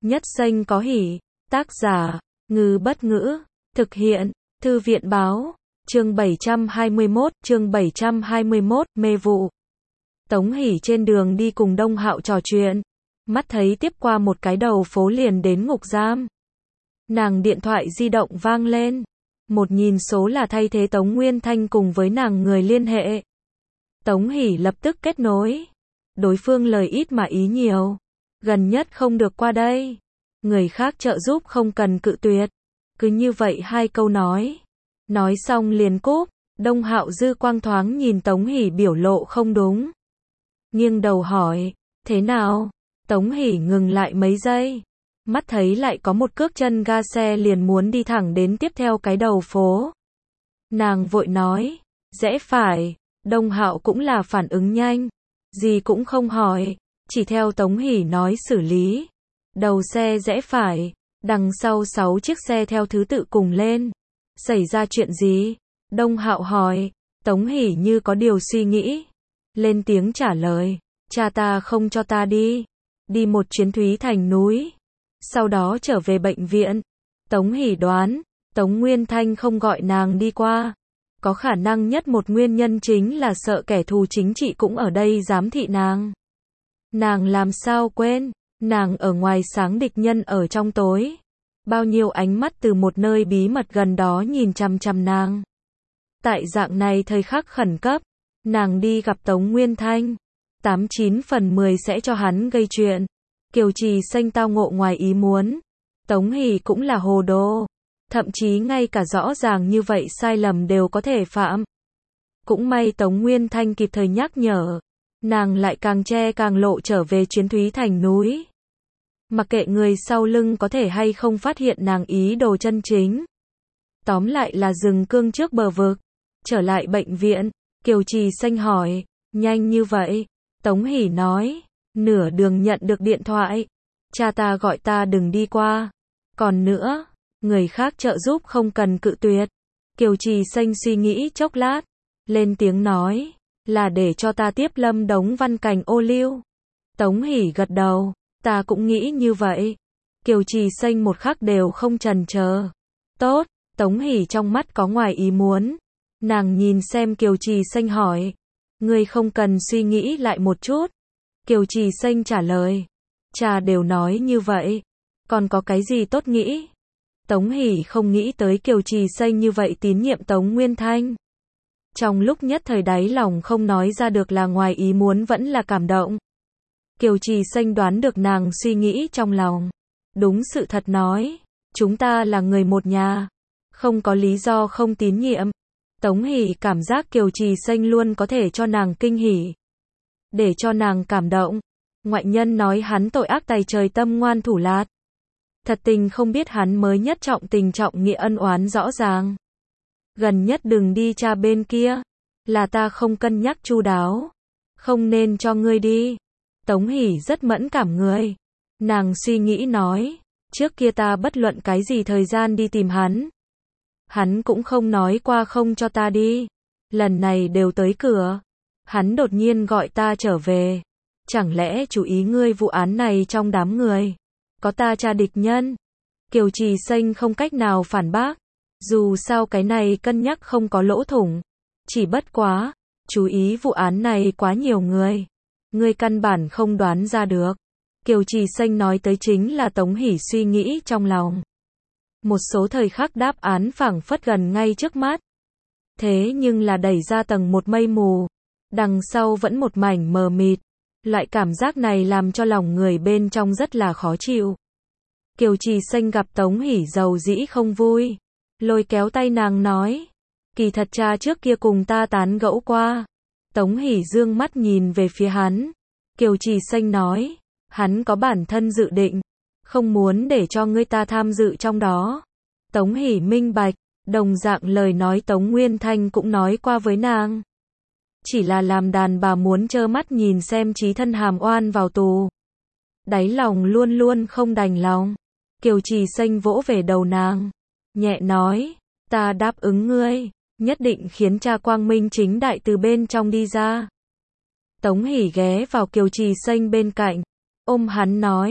Nhất xanh có hỉ. Tác giả, Ngư Bất Ngữ. Thực hiện, Thư viện Báo. Chương 721, mê vụ. Tống Hỷ trên đường đi cùng Đông Hạo trò chuyện. Mắt thấy tiếp qua một cái đầu phố liền đến ngục giam. Nàng điện thoại di động vang lên. Một nhìn số là thay thế Tống Nguyên Thanh cùng với nàng người liên hệ. Tống Hỷ lập tức kết nối. Đối phương lời ít mà ý nhiều. Gần nhất không được qua đây. Người khác trợ giúp không cần cự tuyệt. Cứ như vậy hai câu nói. Nói xong liền cúp. Đông Hạo dư quang thoáng nhìn Tống Hỷ biểu lộ không đúng. Nghiêng đầu hỏi, thế nào? Tống Hỷ ngừng lại mấy giây. Mắt thấy lại có một cước chân ga xe liền muốn đi thẳng đến tiếp theo cái đầu phố. Nàng vội nói, rẽ phải. Đông Hạo cũng là phản ứng nhanh. Gì cũng không hỏi. Chỉ theo Tống Hỷ nói xử lý. Đầu xe rẽ phải. Đằng sau 6 chiếc xe theo thứ tự cùng lên. Xảy ra chuyện gì? Đông Hạo hỏi. Tống Hỷ như có điều suy nghĩ. Lên tiếng trả lời. Cha ta không cho ta đi. Đi một chuyến Thúy Thành núi. Sau đó trở về bệnh viện. Tống Hỷ đoán. Tống Nguyên Thanh không gọi nàng đi qua. Có khả năng nhất một nguyên nhân chính là sợ kẻ thù chính trị cũng ở đây giám thị nàng. Nàng làm sao quên. Nàng ở ngoài sáng, địch nhân ở trong tối. Bao nhiêu ánh mắt từ một nơi bí mật gần đó nhìn chằm chằm nàng. Tại dạng này thời khắc khẩn cấp, nàng đi gặp Tống Nguyên Thanh. 89 phần 10 sẽ cho hắn gây chuyện. Kiều Trì Xanh tao ngộ ngoài ý muốn. Tống Hỷ cũng là hồ đồ. Thậm chí ngay cả rõ ràng như vậy sai lầm đều có thể phạm. Cũng may Tống Nguyên Thanh kịp thời nhắc nhở. Nàng lại càng che càng lộ trở về chuyến Thúy Thành núi. Mặc kệ người sau lưng có thể hay không phát hiện nàng ý đồ chân chính. Tóm lại là dừng cương trước bờ vực. Trở lại bệnh viện, Kiều Trì Xanh hỏi, nhanh như vậy? Tống Hỷ nói, nửa đường nhận được điện thoại. Cha ta gọi ta đừng đi qua. Còn nữa, người khác trợ giúp không cần cự tuyệt. Kiều Trì Xanh suy nghĩ chốc lát. Lên tiếng nói, là để cho ta tiếp Lâm Đống Văn Cành ô liu. Tống Hỷ gật đầu, ta cũng nghĩ như vậy. Kiều Trì Xanh một khắc đều không chần chờ. Tốt, Tống Hỷ trong mắt có ngoài ý muốn. Nàng nhìn xem Kiều Trì Xanh hỏi, ngươi không cần suy nghĩ lại một chút. Kiều Trì Xanh trả lời, cha đều nói như vậy, còn có cái gì tốt nghĩ? Tống Hỷ không nghĩ tới Kiều Trì Xanh như vậy tín nhiệm Tống Nguyên Thanh. Trong lúc nhất thời đáy lòng không nói ra được là ngoài ý muốn vẫn là cảm động. Kiều Trì Xanh đoán được nàng suy nghĩ trong lòng. Đúng sự thật nói, chúng ta là người một nhà, không có lý do không tín nhiệm. Tống Hỷ cảm giác Kiều Trì Xanh luôn có thể cho nàng kinh hỉ, để cho nàng cảm động. Ngoại nhân nói hắn tội ác tày trời, tâm ngoan thủ lạt. Thật tình không biết hắn mới nhất trọng tình trọng nghĩa, ân oán rõ ràng. Gần nhất đừng đi cha bên kia, là ta không cân nhắc chu đáo, không nên cho ngươi đi. Tống Hỷ rất mẫn cảm người. Nàng suy nghĩ nói, trước kia ta bất luận cái gì thời gian đi tìm hắn, hắn cũng không nói qua không cho ta đi. Lần này đều tới cửa, hắn đột nhiên gọi ta trở về. Chẳng lẽ chú ý ngươi vụ án này trong đám người có ta cha địch nhân? Kiều Trì Xanh không cách nào phản bác. Dù sao cái này cân nhắc không có lỗ thủng. Chỉ bất quá, chú ý vụ án này quá nhiều người. Ngươi căn bản không đoán ra được. Kiều Trì Xanh nói tới chính là Tống Hỷ suy nghĩ trong lòng. Một số thời khắc đáp án phảng phất gần ngay trước mắt. Thế nhưng là đẩy ra tầng một mây mù. Đằng sau vẫn một mảnh mờ mịt. Loại cảm giác này làm cho lòng người bên trong rất là khó chịu. Kiều Trì Xanh gặp Tống Hỷ dầu dĩ không vui. Lôi kéo tay nàng nói, kỳ thật cha trước kia cùng ta tán gẫu qua. Tống Hỷ dương mắt nhìn về phía hắn. Kiều Trì Xanh nói, hắn có bản thân dự định, không muốn để cho ngươi ta tham dự trong đó. Tống Hỷ minh bạch, đồng dạng lời nói Tống Nguyên Thanh cũng nói qua với nàng. Chỉ là làm đàn bà muốn trơ mắt nhìn xem chí thân hàm oan vào tù. Đáy lòng luôn luôn không đành lòng. Kiều Trì Xanh vỗ về đầu nàng, nhẹ nói, ta đáp ứng ngươi, nhất định khiến cha quang minh chính đại từ bên trong đi ra. Tống Hỷ ghé vào Kiều Trì Xanh bên cạnh, ôm hắn nói,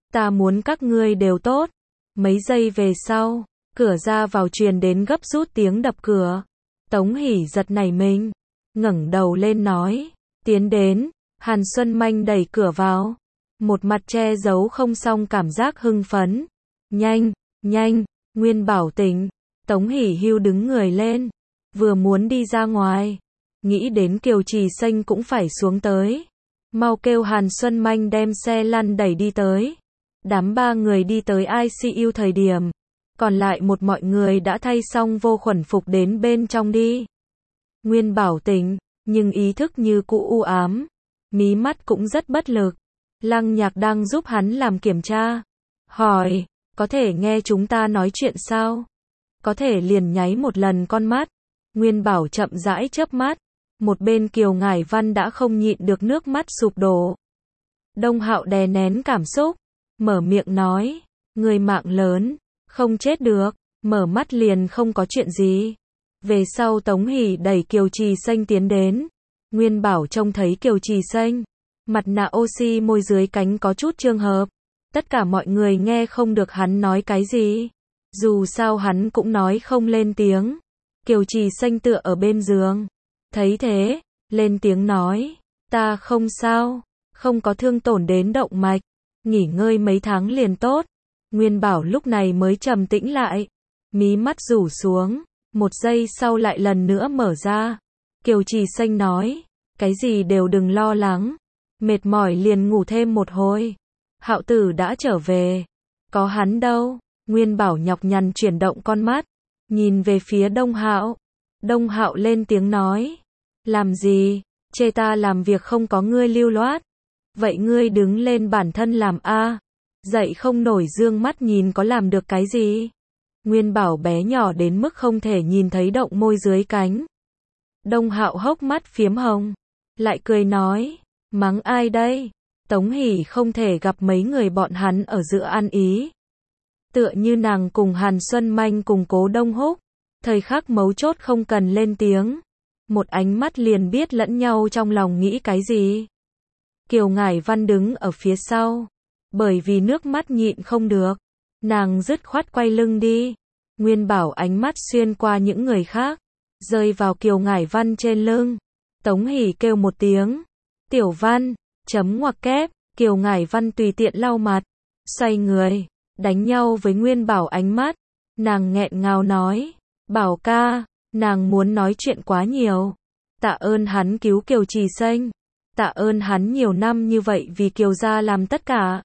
Ta muốn các ngươi đều tốt. Mấy giây về sau, cửa ra vào truyền đến gấp rút tiếng đập cửa. Tống Hỷ giật nảy mình, ngẩng đầu lên nói, tiến đến. Hàn Xuân Manh đẩy cửa vào, một mặt che giấu không xong cảm giác hưng phấn. Nhanh, nhanh, Nguyên Bảo tỉnh. Tống Hỷ hưu đứng người lên, vừa muốn đi ra ngoài, nghĩ đến Kiều Trì Xanh cũng phải xuống tới. Mau kêu Hàn Xuân Manh đem xe lăn đẩy đi tới. Đám ba người đi tới ICU thời điểm, còn lại một mọi người đã thay xong vô khuẩn phục đến bên trong đi. Nguyên Bảo tỉnh, nhưng ý thức như cũ u ám, mí mắt cũng rất bất lực. Lăng Nhạc đang giúp hắn làm kiểm tra, hỏi, có thể nghe chúng ta nói chuyện sao? Có thể liền nháy một lần con mắt. Nguyên Bảo chậm rãi chớp mắt, một bên Kiều Ngải Văn đã không nhịn được nước mắt sụp đổ. Đông Hạo đè nén cảm xúc, mở miệng nói, người mạng lớn, không chết được, mở mắt liền không có chuyện gì. Về sau Tống Hỷ đẩy Kiều Trì Xanh tiến đến. Nguyên Bảo trông thấy Kiều Trì Xanh, mặt nạ oxy môi dưới cánh có chút trường hợp. Tất cả mọi người nghe không được hắn nói cái gì. Dù sao hắn cũng nói không lên tiếng. Kiều Trì Xanh tựa ở bên giường, thấy thế, lên tiếng nói, ta không sao, không có thương tổn đến động mạch, nghỉ ngơi mấy tháng liền tốt. Nguyên Bảo lúc này mới trầm tĩnh lại, mí mắt rủ xuống, một giây sau lại lần nữa mở ra. Kiều Trì Xanh nói, cái gì đều đừng lo lắng, mệt mỏi liền ngủ thêm một hồi. Hạo Tử đã trở về, có hắn đâu. Nguyên Bảo nhọc nhằn chuyển động con mắt, nhìn về phía Đông Hạo. Đông Hạo lên tiếng nói, làm gì, chê ta làm việc không có ngươi lưu loát. Vậy ngươi đứng lên bản thân làm a. Dậy không nổi dương mắt nhìn có làm được cái gì. Nguyên Bảo bé nhỏ đến mức không thể nhìn thấy động môi dưới cánh. Đông Hạo hốc mắt phiếm hồng, lại cười nói, mắng ai đây? Tống Hỷ không thể gặp mấy người bọn hắn ở giữa ăn ý. Tựa như nàng cùng Hàn Xuân Manh cùng Cố Đông Húc, thời khắc mấu chốt không cần lên tiếng, một ánh mắt liền biết lẫn nhau trong lòng nghĩ cái gì. Kiều Ngải Văn đứng ở phía sau, bởi vì nước mắt nhịn không được, nàng dứt khoát quay lưng đi. Nguyên Bảo ánh mắt xuyên qua những người khác, rơi vào Kiều Ngải Văn trên lưng. Tống Hỷ kêu một tiếng, Tiểu Văn, chấm ngoặc kép. Kiều Ngải Văn tùy tiện lau mặt, xoay người, đánh nhau với Nguyên Bảo ánh mắt. Nàng nghẹn ngào nói, Bảo ca, nàng muốn nói chuyện quá nhiều. Tạ ơn hắn cứu Kiều Trì Xanh, tạ ơn hắn nhiều năm như vậy vì Kiều gia làm tất cả.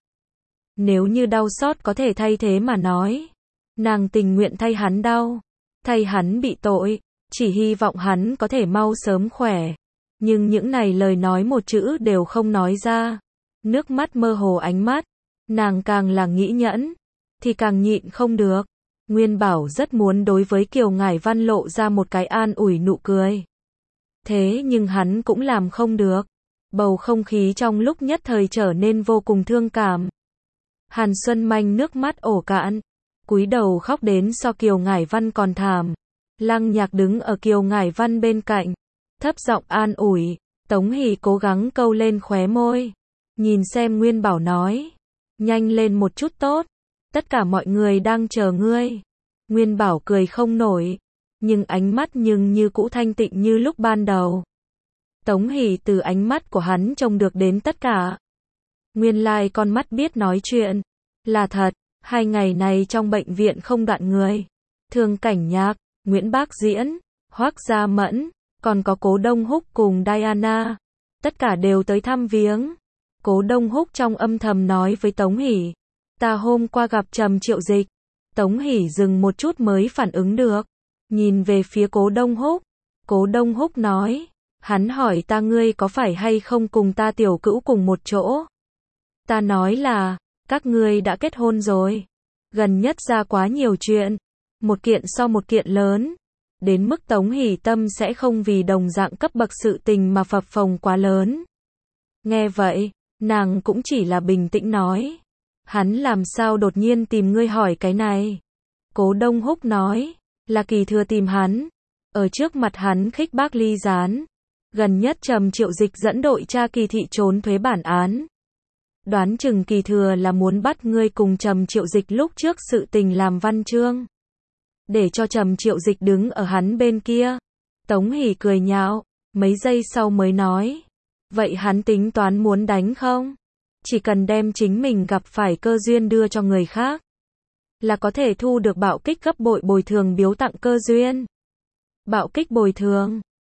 Nếu như đau xót có thể thay thế mà nói, nàng tình nguyện thay hắn đau, thay hắn bị tội, chỉ hy vọng hắn có thể mau sớm khỏe. Nhưng những này lời nói một chữ đều không nói ra. Nước mắt mơ hồ ánh mắt, nàng càng là nghĩ nhẫn, thì càng nhịn không được. Nguyên Bảo rất muốn đối với Kiều Ngải Văn lộ ra một cái an ủi nụ cười. Thế nhưng hắn cũng làm không được. Bầu không khí trong lúc nhất thời trở nên vô cùng thương cảm. Hàn Xuân Manh nước mắt ổ cạn, cúi đầu khóc đến so Kiều Ngải Văn còn thảm. Lăng Nhạc đứng ở Kiều Ngải Văn bên cạnh, thấp giọng an ủi. Tống Hỷ cố gắng câu lên khóe môi, nhìn xem Nguyên Bảo nói, nhanh lên một chút tốt, tất cả mọi người đang chờ ngươi. Nguyên Bảo cười không nổi, nhưng ánh mắt như cũ thanh tịnh như lúc ban đầu. Tống Hỷ từ ánh mắt của hắn trông được đến tất cả. Nguyên lai con mắt biết nói chuyện, là thật. 2 ngày này trong bệnh viện không đoạn người. Thương Cảnh Nhạc, Nguyễn Bác Diễn, Hoắc Gia Mẫn, còn có Cố Đông Húc cùng Diana, tất cả đều tới thăm viếng. Cố Đông Húc trong âm thầm nói với Tống Hỷ, ta hôm qua gặp Trầm Triệu Dịch. Tống Hỷ dừng một chút mới phản ứng được, nhìn về phía Cố Đông Húc. Cố Đông Húc nói, hắn hỏi ta ngươi có phải hay không cùng ta tiểu cữu cùng một chỗ. Ta nói là, các ngươi đã kết hôn rồi. Gần nhất ra quá nhiều chuyện, một kiện so một kiện lớn, đến mức Tống Hỷ tâm sẽ không vì đồng dạng cấp bậc sự tình mà phập phồng quá lớn. Nghe vậy, nàng cũng chỉ là bình tĩnh nói, hắn làm sao đột nhiên tìm ngươi hỏi cái này. Cố Đông Húc nói, là Kỳ Thừa tìm hắn, ở trước mặt hắn khích bác ly gián. Gần nhất Trầm Triệu Dịch dẫn đội tra Kỳ thị trốn thuế bản án. Đoán chừng Kỳ Thừa là muốn bắt ngươi cùng Trầm Triệu Dịch lúc trước sự tình làm văn chương. Để cho Trầm Triệu Dịch đứng ở hắn bên kia. Tống Hỷ cười nhạo, mấy giây sau mới nói. Vậy hắn tính toán muốn đánh không? Chỉ cần đem chính mình gặp phải cơ duyên đưa cho người khác. Là có thể thu được bạo kích gấp bội bồi thường biếu tặng cơ duyên. Bạo kích bồi thường.